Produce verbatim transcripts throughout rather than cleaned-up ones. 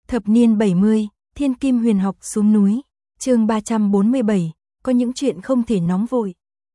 Thập niên bảy mươi, Thiên Kim Huyền Học xuống núi, chương ba trăm bốn mươi bảy, có những chuyện không thể nóng vội.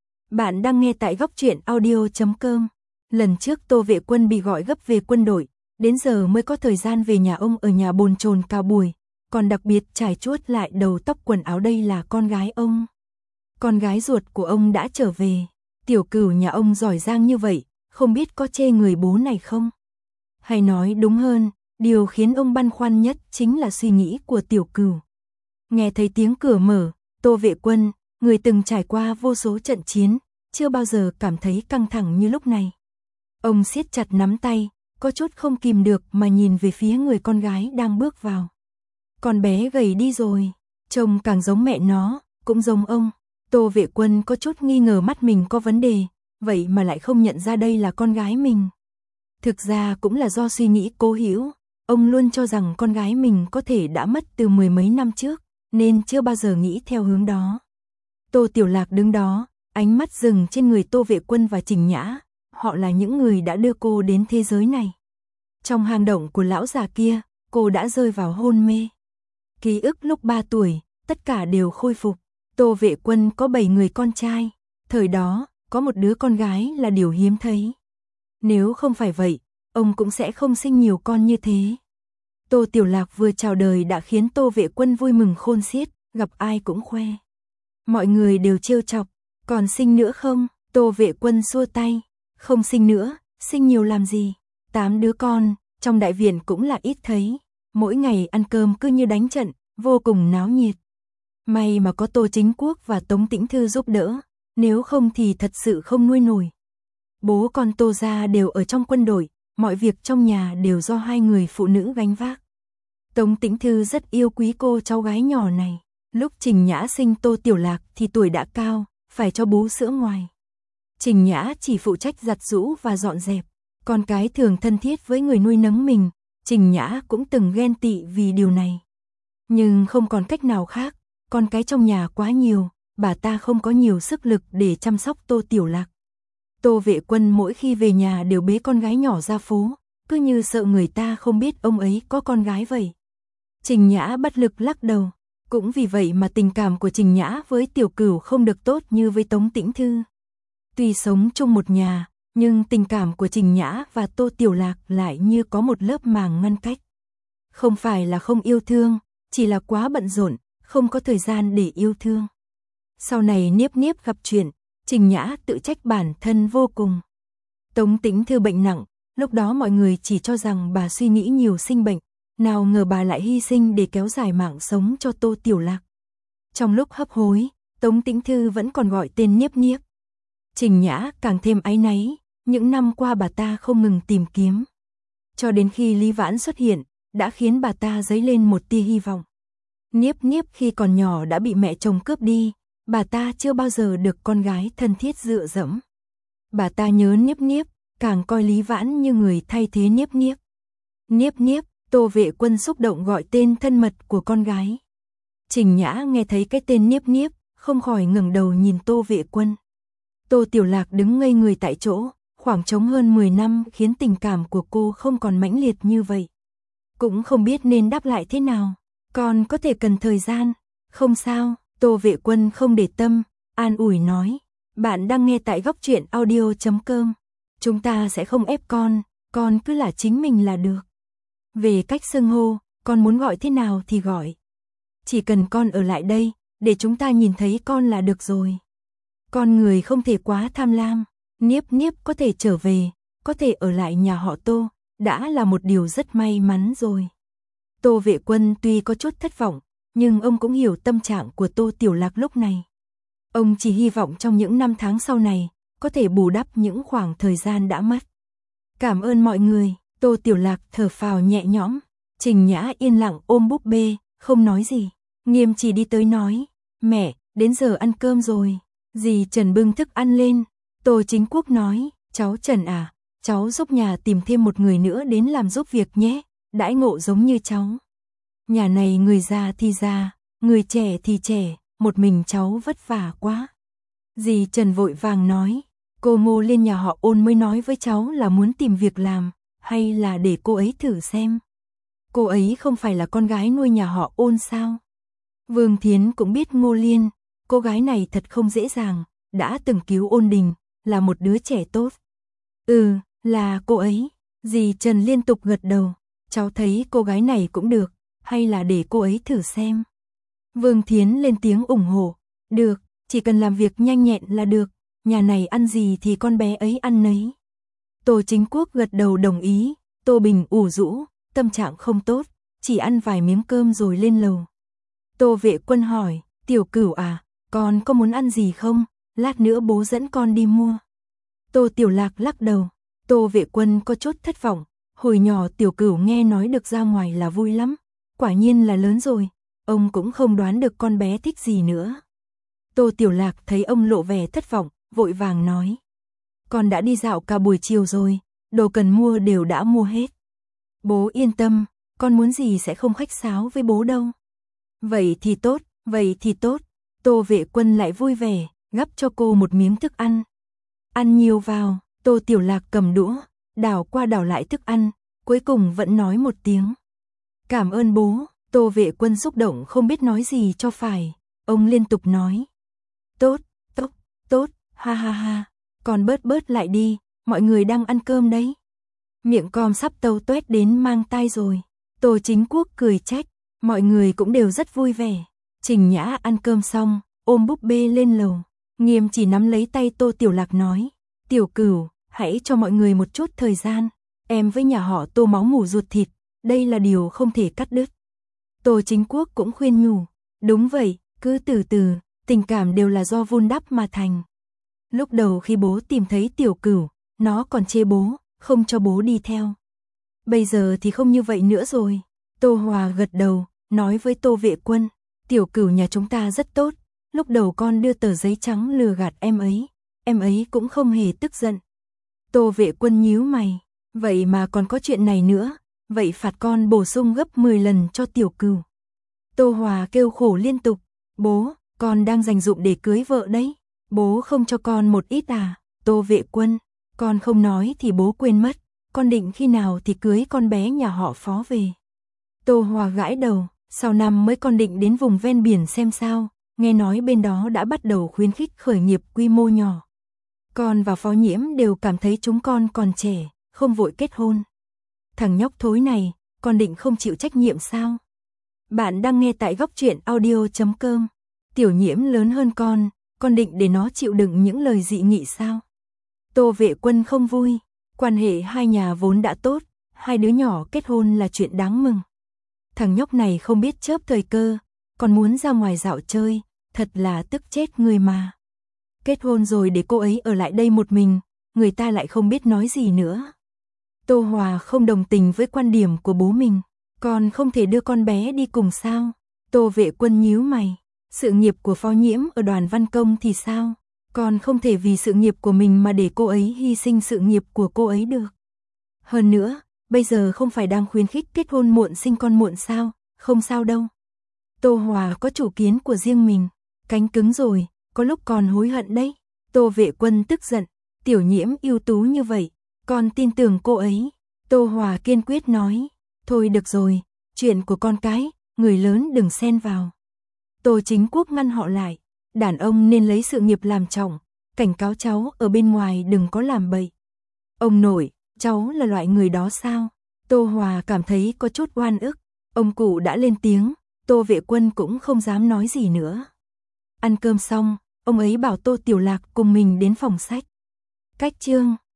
Bạn đang nghe tại góc truyện audio chấm com. Lần trước Tô Vệ Quân bị gọi gấp về quân đội, đến giờ mới có thời gian về nhà ông ở nhà bồn chồn cả buổi, còn đặc biệt trải chuốt lại đầu tóc quần áo. Đây là con gái ông. Con gái ruột của ông đã trở về. Tiểu Cửu nhà ông giỏi giang như vậy, không biết có chê người bố này không? Hay nói đúng hơn, điều khiến ông băn khoăn nhất chính là suy nghĩ của Tiểu Cửu. Nghe thấy tiếng cửa mở, Tô Vệ Quân, người từng trải qua vô số trận chiến, chưa bao giờ cảm thấy căng thẳng như lúc này. Ông siết chặt nắm tay, có chút không kìm được mà nhìn về phía người con gái đang bước vào. Con bé gầy đi rồi, trông càng giống mẹ nó, cũng giống ông. Tô Vệ Quân có chút nghi ngờ mắt mình có vấn đề, vậy mà lại không nhận ra đây là con gái mình. Thực ra cũng là do suy nghĩ cố hữu, ông luôn cho rằng con gái mình có thể đã mất từ mười mấy năm trước, nên chưa bao giờ nghĩ theo hướng đó. Tô Tiểu Lạc đứng đó, ánh mắt dừng trên người Tô Vệ Quân và Trình Nhã, họ là những người đã đưa cô đến thế giới này. Trong hang động của lão già kia, cô đã rơi vào hôn mê. Ký ức lúc ba tuổi, tất cả đều khôi phục. Tô Vệ Quân có bảy người con trai, thời đó, có một đứa con gái là điều hiếm thấy. Nếu không phải vậy, ông cũng sẽ không sinh nhiều con như thế. Tô Tiểu Lạc vừa chào đời đã khiến Tô Vệ Quân vui mừng khôn xiết, gặp ai cũng khoe. Mọi người đều trêu chọc, còn sinh nữa không? Tô Vệ Quân xua tay, không sinh nữa, sinh nhiều làm gì? Tám đứa con, trong đại viện cũng là ít thấy. Mỗi ngày ăn cơm cứ như đánh trận, vô cùng náo nhiệt. May mà có Tô Chính Quốc và Tống Tĩnh Thư giúp đỡ, nếu không thì thật sự không nuôi nổi. Bố con Tô gia đều ở trong quân đội, mọi việc trong nhà đều do hai người phụ nữ gánh vác. Tống Tĩnh Thư rất yêu quý cô cháu gái nhỏ này. Lúc Trình Nhã sinh Tô Tiểu Lạc thì tuổi đã cao, phải cho bú sữa ngoài. Trình Nhã chỉ phụ trách giặt giũ và dọn dẹp, con cái thường thân thiết với người nuôi nấng mình. Trình Nhã cũng từng ghen tị vì điều này. Nhưng không còn cách nào khác, con cái trong nhà quá nhiều, bà ta không có nhiều sức lực để chăm sóc Tô Tiểu Lạc. Tô Vệ Quân mỗi khi về nhà đều bế con gái nhỏ ra phố, cứ như sợ người ta không biết ông ấy có con gái vậy. Trình Nhã bất lực lắc đầu, cũng vì vậy mà tình cảm của Trình Nhã với Tiểu Cửu không được tốt như với Tống Tĩnh Thư. Tuy sống chung một nhà, nhưng tình cảm của Trình Nhã và Tô Tiểu Lạc lại như có một lớp màng ngăn cách. Không phải là không yêu thương, chỉ là quá bận rộn, không có thời gian để yêu thương. Sau này Niếp Niếp gặp chuyện, Trình Nhã tự trách bản thân vô cùng. Tống Tĩnh Thư bệnh nặng, lúc đó mọi người chỉ cho rằng bà suy nghĩ nhiều sinh bệnh, nào ngờ bà lại hy sinh để kéo dài mạng sống cho Tô Tiểu Lạc. Trong lúc hấp hối, Tống Tĩnh Thư vẫn còn gọi tên Niếp Niếp. Trình Nhã càng thêm áy náy, những năm qua bà ta không ngừng tìm kiếm. Cho đến khi Lý Vãn xuất hiện, đã khiến bà ta dấy lên một tia hy vọng. Niếp Niếp khi còn nhỏ đã bị mẹ chồng cướp đi, bà ta chưa bao giờ được con gái thân thiết dựa dẫm. Bà ta nhớ Niếp Niếp, càng coi Lý Vãn như người thay thế Niếp Niếp. Niếp Niếp, Tô Vệ Quân xúc động gọi tên thân mật của con gái. Trình Nhã nghe thấy cái tên Niếp Niếp, không khỏi ngẩng đầu nhìn Tô Vệ Quân. Tô Tiểu Lạc đứng ngây người tại chỗ, khoảng trống hơn mười năm khiến tình cảm của cô không còn mãnh liệt như vậy. Cũng không biết nên đáp lại thế nào, còn có thể cần thời gian. Không sao, Tô Vệ Quân không để tâm, an ủi nói. Bạn đang nghe tại góc truyện audio chấm com. Chúng ta sẽ không ép con, con cứ là chính mình là được. Về cách xưng hô, con muốn gọi thế nào thì gọi. Chỉ cần con ở lại đây, để chúng ta nhìn thấy con là được rồi. Con người không thể quá tham lam, Niếp Niếp có thể trở về, có thể ở lại nhà họ Tô, đã là một điều rất may mắn rồi. Tô Vệ Quân tuy có chút thất vọng, nhưng ông cũng hiểu tâm trạng của Tô Tiểu Lạc lúc này. Ông chỉ hy vọng trong những năm tháng sau này, có thể bù đắp những khoảng thời gian đã mất. Cảm ơn mọi người, Tô Tiểu Lạc thở phào nhẹ nhõm. Trình Nhã yên lặng ôm búp bê, không nói gì. Nghiêm Trì đi tới nói, mẹ, đến giờ ăn cơm rồi. Dì Trần bưng thức ăn lên. Tô Chính Quốc nói, cháu Trần à, cháu giúp nhà tìm thêm một người nữa đến làm giúp việc nhé, đãi ngộ giống như cháu. Nhà này người già thì già, người trẻ thì trẻ, một mình cháu vất vả quá. Dì Trần vội vàng nói, cô Ngô lên nhà họ Ôn mới nói với cháu là muốn tìm việc làm, hay là để cô ấy thử xem. Cô ấy không phải là con gái nuôi nhà họ Ôn sao? Vương Thiến cũng biết Ngô Liên, cô gái này thật không dễ dàng, đã từng cứu Ôn Đình, là một đứa trẻ tốt. Ừ, là cô ấy. Dì Trần liên tục gật đầu, cháu thấy cô gái này cũng được, hay là để cô ấy thử xem. Vương Thiến lên tiếng ủng hộ, được, chỉ cần làm việc nhanh nhẹn là được, nhà này ăn gì thì con bé ấy ăn nấy. Tô Chính Quốc gật đầu đồng ý, Tô Bình ủ rũ, tâm trạng không tốt, chỉ ăn vài miếng cơm rồi lên lầu. Tô Vệ Quân hỏi, Tiểu Cửu à, con có muốn ăn gì không, lát nữa bố dẫn con đi mua. Tô Tiểu Lạc lắc đầu, Tô Vệ Quân có chút thất vọng, hồi nhỏ Tiểu Cửu nghe nói được ra ngoài là vui lắm, quả nhiên là lớn rồi, ông cũng không đoán được con bé thích gì nữa. Tô Tiểu Lạc thấy ông lộ vẻ thất vọng, vội vàng nói, con đã đi dạo cả buổi chiều rồi, đồ cần mua đều đã mua hết. Bố yên tâm, con muốn gì sẽ không khách sáo với bố đâu. Vậy thì tốt, vậy thì tốt. Tô Vệ Quân lại vui vẻ, gắp cho cô một miếng thức ăn. Ăn nhiều vào, Tô Tiểu Lạc cầm đũa, đảo qua đảo lại thức ăn, cuối cùng vẫn nói một tiếng. Cảm ơn bố. Tô Vệ Quân xúc động không biết nói gì cho phải, ông liên tục nói. Tốt, tốt, tốt, ha ha ha, còn bớt bớt lại đi, mọi người đang ăn cơm đấy. Miệng com sắp tâu tuét đến mang tai rồi. Tô Chính Quốc cười trách, mọi người cũng đều rất vui vẻ. Trình Nhã ăn cơm xong, ôm búp bê lên lầu, Nghiêm chỉ nắm lấy tay Tô Tiểu Lạc nói, Tiểu Cửu, hãy cho mọi người một chút thời gian, em với nhà họ Tô máu mủ ruột thịt, đây là điều không thể cắt đứt. Tô Chính Quốc cũng khuyên nhủ, đúng vậy, cứ từ từ, tình cảm đều là do vun đắp mà thành. Lúc đầu khi bố tìm thấy Tiểu Cửu, nó còn chê bố, không cho bố đi theo. Bây giờ thì không như vậy nữa rồi. Tô Hòa gật đầu, nói với Tô Vệ Quân, Tiểu Cửu nhà chúng ta rất tốt, lúc đầu con đưa tờ giấy trắng lừa gạt em ấy, em ấy cũng không hề tức giận. Tô Vệ Quân nhíu mày, vậy mà còn có chuyện này nữa, vậy phạt con bổ sung gấp mười lần cho Tiểu Cửu. Tô Hòa kêu khổ liên tục, bố, con đang dành dụm để cưới vợ đấy, bố không cho con một ít à. Tô Vệ Quân, con không nói thì bố quên mất, con định khi nào thì cưới con bé nhà họ Phó về. Tô Hòa gãi đầu, sau năm mới con định đến vùng ven biển xem sao, nghe nói bên đó đã bắt đầu khuyến khích khởi nghiệp quy mô nhỏ. Con và Phó Nhiễm đều cảm thấy chúng con còn trẻ, không vội kết hôn. Thằng nhóc thối này, con định không chịu trách nhiệm sao? Bạn đang nghe tại góc truyện audio chấm com. Tiểu Nhiễm lớn hơn con, con định để nó chịu đựng những lời dị nghị sao? Tô Vệ Quân không vui, quan hệ hai nhà vốn đã tốt, hai đứa nhỏ kết hôn là chuyện đáng mừng. Thằng nhóc này không biết chớp thời cơ, còn muốn ra ngoài dạo chơi, thật là tức chết người mà. Kết hôn rồi để cô ấy ở lại đây một mình, người ta lại không biết nói gì nữa. Tô Hòa không đồng tình với quan điểm của bố mình, con không thể đưa con bé đi cùng sao? Tô Vệ Quân nhíu mày, sự nghiệp của Phó Nhiễm ở Đoàn Văn Công thì sao? Con không thể vì sự nghiệp của mình mà để cô ấy hy sinh sự nghiệp của cô ấy được. Hơn nữa, bây giờ không phải đang khuyến khích kết hôn muộn sinh con muộn sao? Không sao đâu. Tô Hòa có chủ kiến của riêng mình, cánh cứng rồi, có lúc còn hối hận đấy. Tô Vệ Quân tức giận, Tiểu Nhiễm ưu tú như vậy, con tin tưởng cô ấy. Tô Hòa kiên quyết nói, thôi được rồi, chuyện của con cái, người lớn đừng xen vào. Tô Chính Quốc ngăn họ lại, đàn ông nên lấy sự nghiệp làm trọng, cảnh cáo cháu ở bên ngoài đừng có làm bậy. Ông nội, cháu là loại người đó sao? Tô Hòa cảm thấy có chút oan ức, ông cụ đã lên tiếng, Tô Vệ Quân cũng không dám nói gì nữa. Ăn cơm xong, ông ấy bảo Tô Tiểu Lạc cùng mình đến phòng sách. Cách chương